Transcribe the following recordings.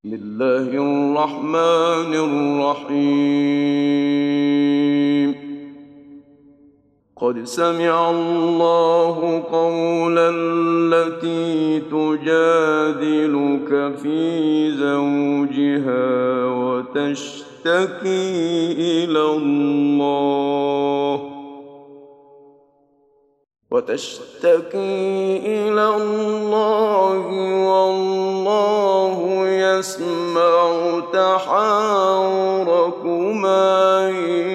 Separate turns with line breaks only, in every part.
بسم الله الرحمن الرحيم. قد سمع الله قول التي تجادلك في زوجها وتشتكي إلى الله والله يسمع تحاوركما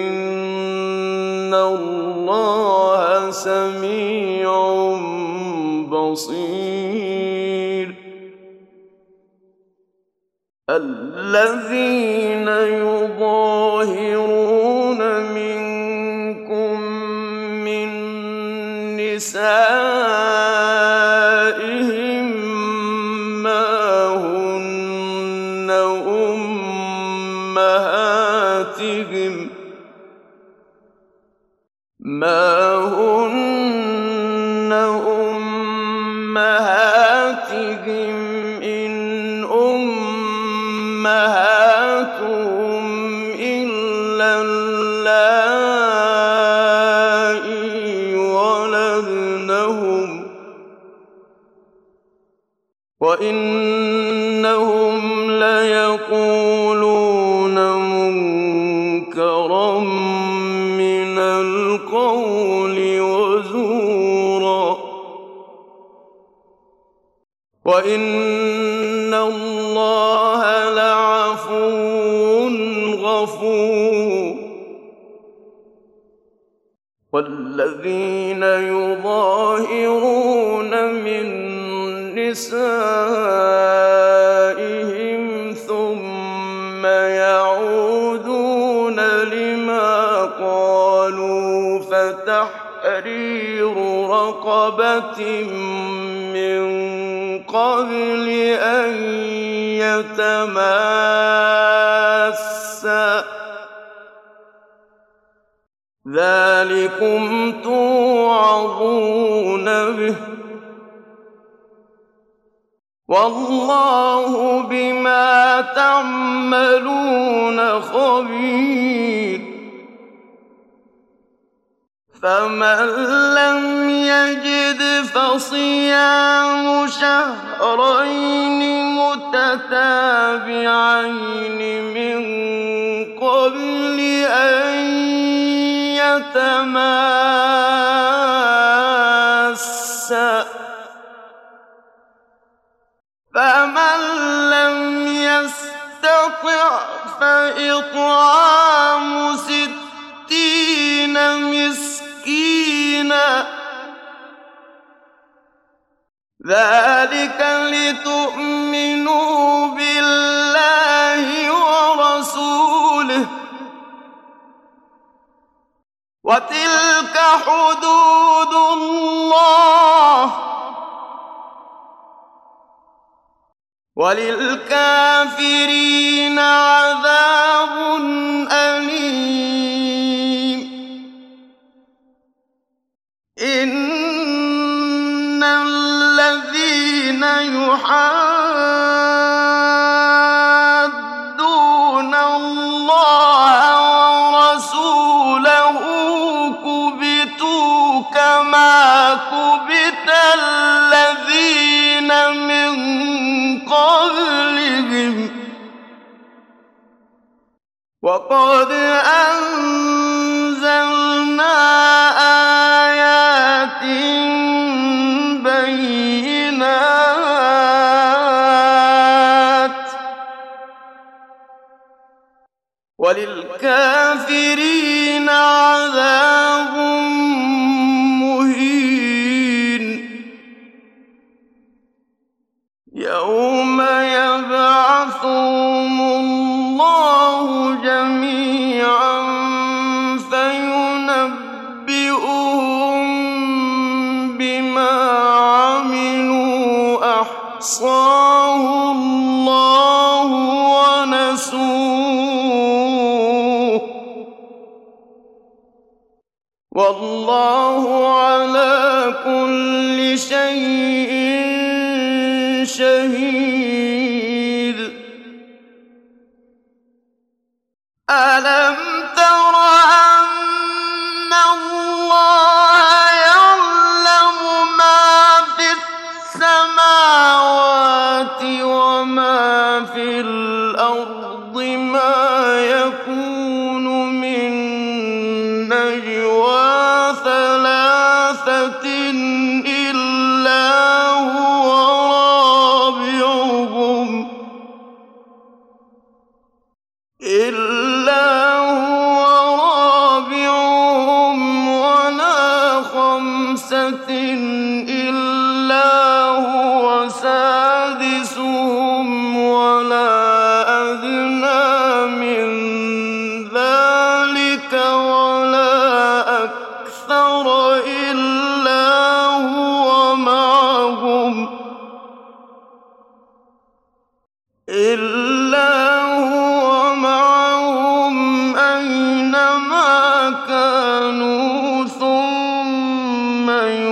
إن الله سميع بصير. الذين يظاهرون منكم من نسائهم ما هن أمهاتهم إن أمهاتهم إلا اللائي ولدنهم وإنهم ليقولون منكرا من القول وزورا وإن الله لعفو غفور. والذين يظاهرون من نسائهم ثم يعودون لما قالوا فتحرير رقبة من قبل أن يتماسا ذلكم توعظون به والله بما تعملون خبير. فمن لم يجد فصيام شهرين متتابعين من قبل أن يتماسا فمن لم يستطع فإطعام 60 مسكينا ذلك لتؤمنوا بالله ورسوله وتلك حدود الله وللكافرين عذاب أليم. إن الذين يحادون الله ورسوله كبتوا كما كبت الذين من قبلهم وقد أنزلنا آيات بينات وللكافرين عذاب مهين. يوم يبعثهم الله جميعا فينبئهم بما عملوا أحصاه الله ونسوه والله على كل شيء شهيد. وما في الأرض ما يكون من نجوى ثلاثة إلا هو رابعهم ولا خمسة إلا هو سادسهم ولا أدنى من ذلك ولا أكثر إلا هو معهم أينما كانوا ثم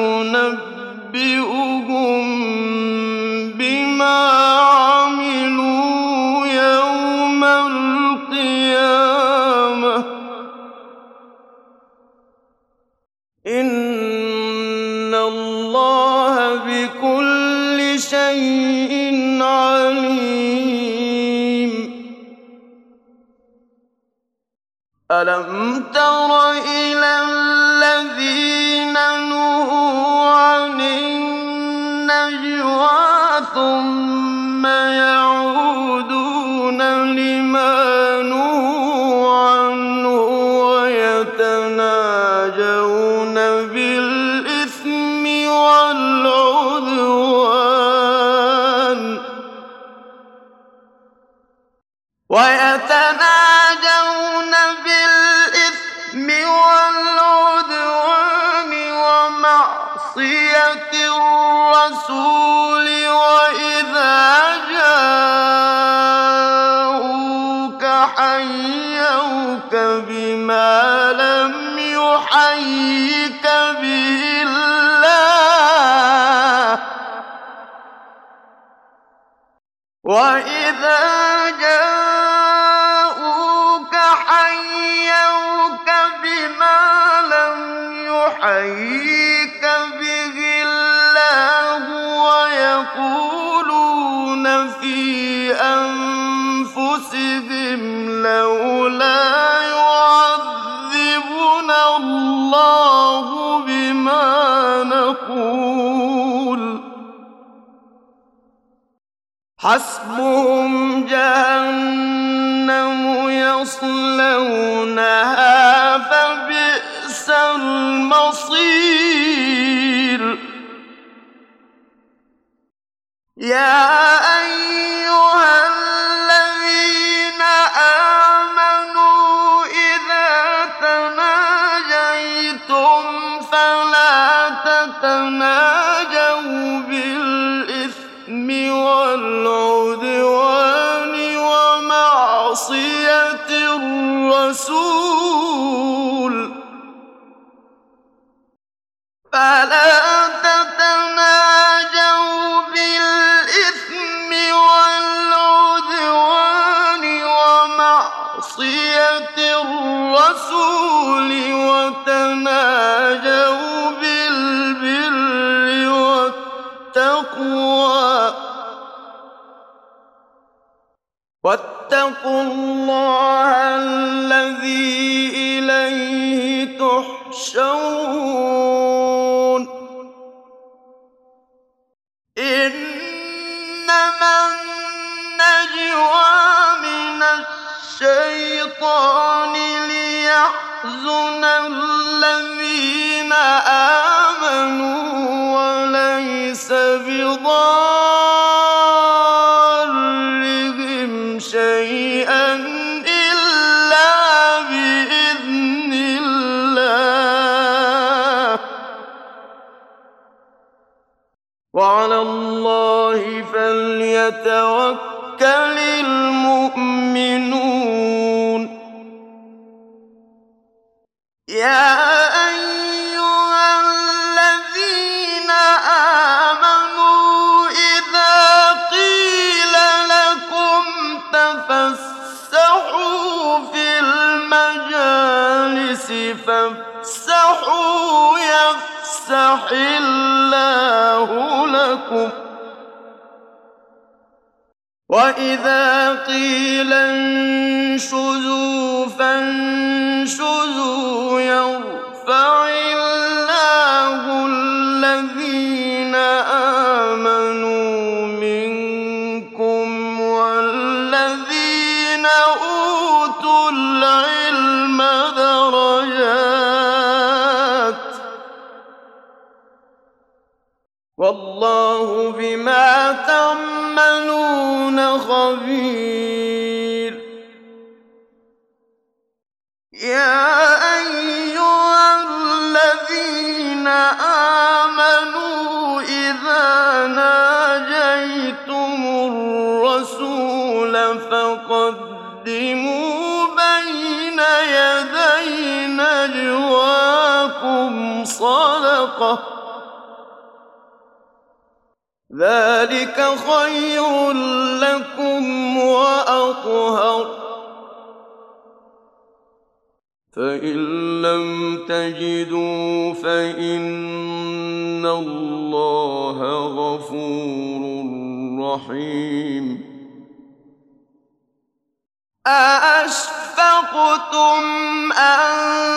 ينبئهم بما عملوا يوم القيامة إن الله بكل شيء عليم. ألم تر إلى الذين نهوا عن النجوى ثم يعودون لما نهوا عنه ويتناجون بالإثم والعدوان ومعصية الرسول وإذا جاءوك حيوك بما لم يحيك به الله وإذا جاءوك حيوك بما لم يحيك به الله ويقولون في أنفسهم لولا يعذبنا الله بما نقول حسبهم جهنم يصلونها فبئس المصير. يا أيها الذين آمنوا إذا تناجيتم فلا تتناجوا بالإثم والعدوان ومعصية الرسول وتناجوا بالبر والتقوى واتقوا الله الذي إليه تحشرون. إنما النجوى من الشيطان ليحزن الذين آمنوا وليس بضارهم شيئا إلا بإذن الله وعلى الله فليتوكل المؤمنون. يا أيها الذين آمنوا إذا قيل لكم تفسحوا في المجالس فافسحوا يفسح الله لكم وإذا قيل انشزوا فانشزوا يرفع الله الذين آمنوا منكم والذين أوتوا العلم درجات والله بما تعملون خبير يا أيها الذين آمنوا إذا ناجيتم الرسول فقدموا بين يدي نجواكم صدقة ذلك خير لكم وأطهر فإن لم تجدوا فإن الله غفور رحيم أأشفقتم أن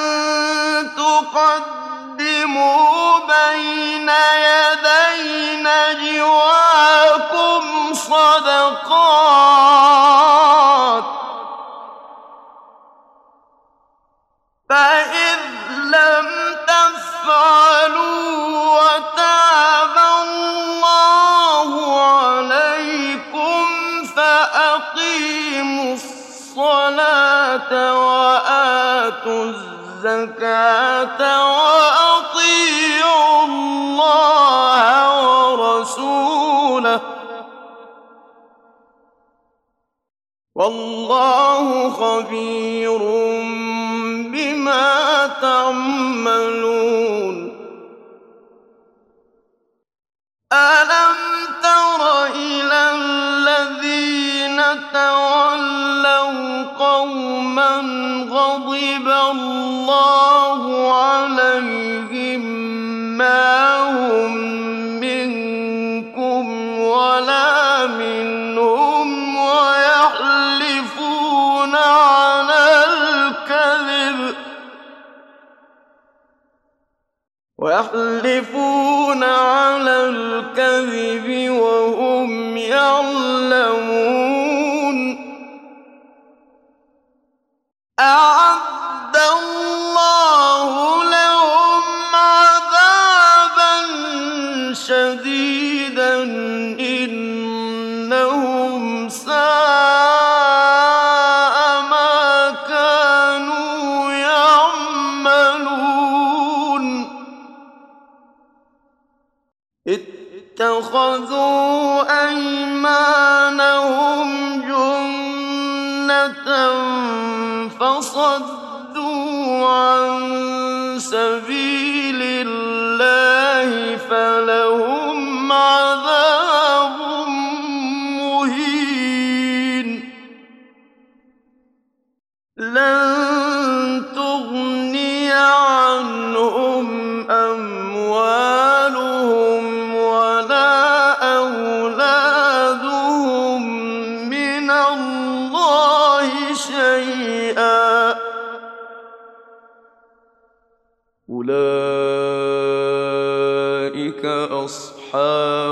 تقدموا بين يدي نجواكم صدقات فإذ لم تفعلوا وتاب الله عليكم فأقيموا الصلاة وآتوا الزكاة وأطيعوا الله ورسوله والله خبير بما تعملون ألم تر إلى الذين تولوا قوما غضب الله عليهم ما هم منكم ولا منهم ويحلفون على الكذب وهم يعلمون أعد الله لهم عذابا شديدا إنهم ساء ما كانوا يعملون اتخذوا أيمانهم جنة فصدوا عن سبيل الله فلهم عذاب مهين لن تغني عنهم أموالهم ولا أولادهم من الله شيئا أولئك أصحاب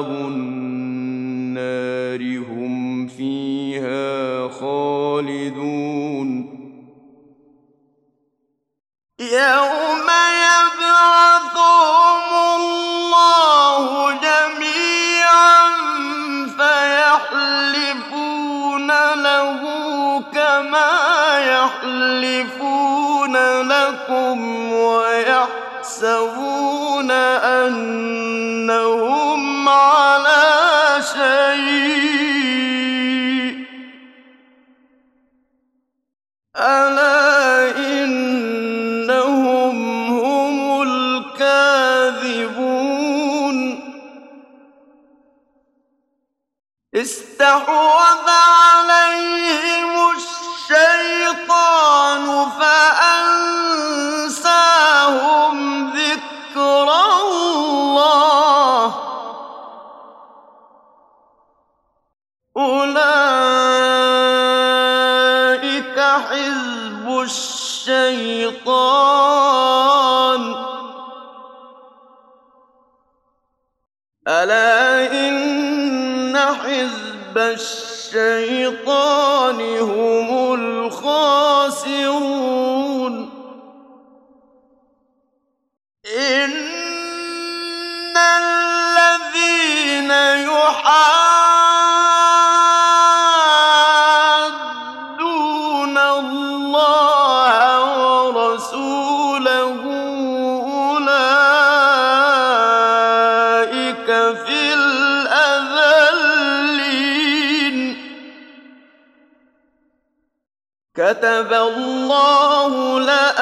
النار هم فيها خالدون يوم يبعثهم الله جميعا فيحلفون له كما يحلفون لكم ويحسبون أنهم على شيء ألا إنهم هم الكاذبون استحوذ عليهم الشيطان فأنساهم ذكر الله أولئك الشيطان هم الخاسرون إن الذين يحادون الله ورسوله أولئك في الأذلين كتب الله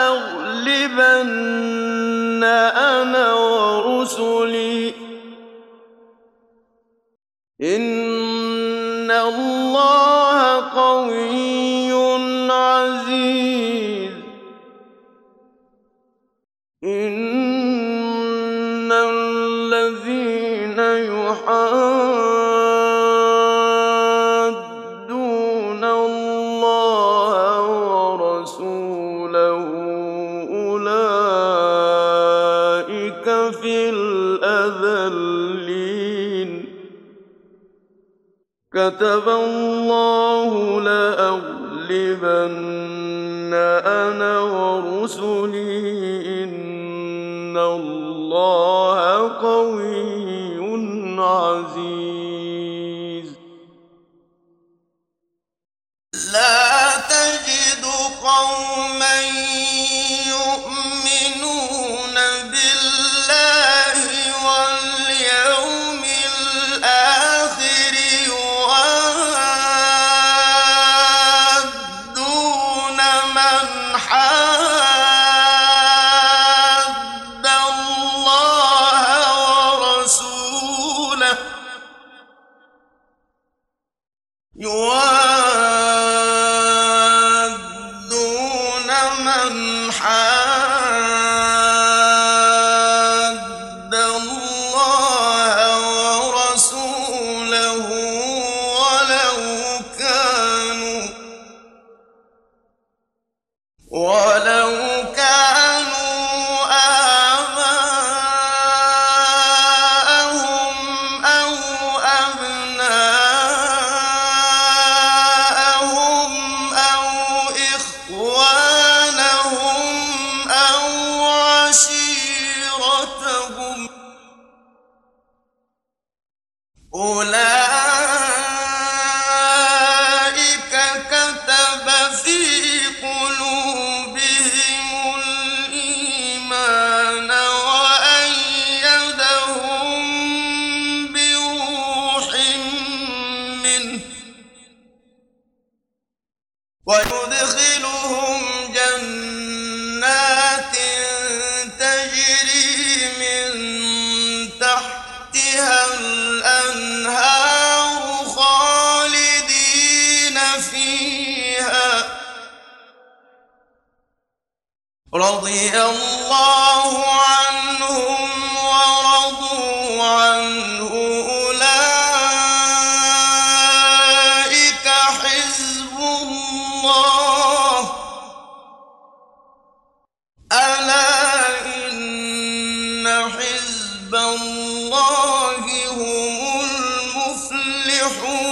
لأغلبن أنا ورسلي إن الله قوي عزيز إن الذين يحادون الله ورسوله أولئك في الأذلين كتب الله لأغلبن أنا ورسلي إن الله قوي عزيز لا تجد قوما يؤمنون بالله واليوم الآخر يوادون من حاد الله ورسوله يوادون من حاد الله ورسوله ولو كانوا آباءهم أو أبناءهم أو إخوانهم أو عشيرتهم أولئك كتب في قلوبهم الإيمان وأيدهم بروح منه ويدخلهم جنات تجري من تحتها الأنهار خالدين فيها رضي الله عنهم ورضوا عنه أولئك حزب الله ألا إن حزب الله هم المفلحون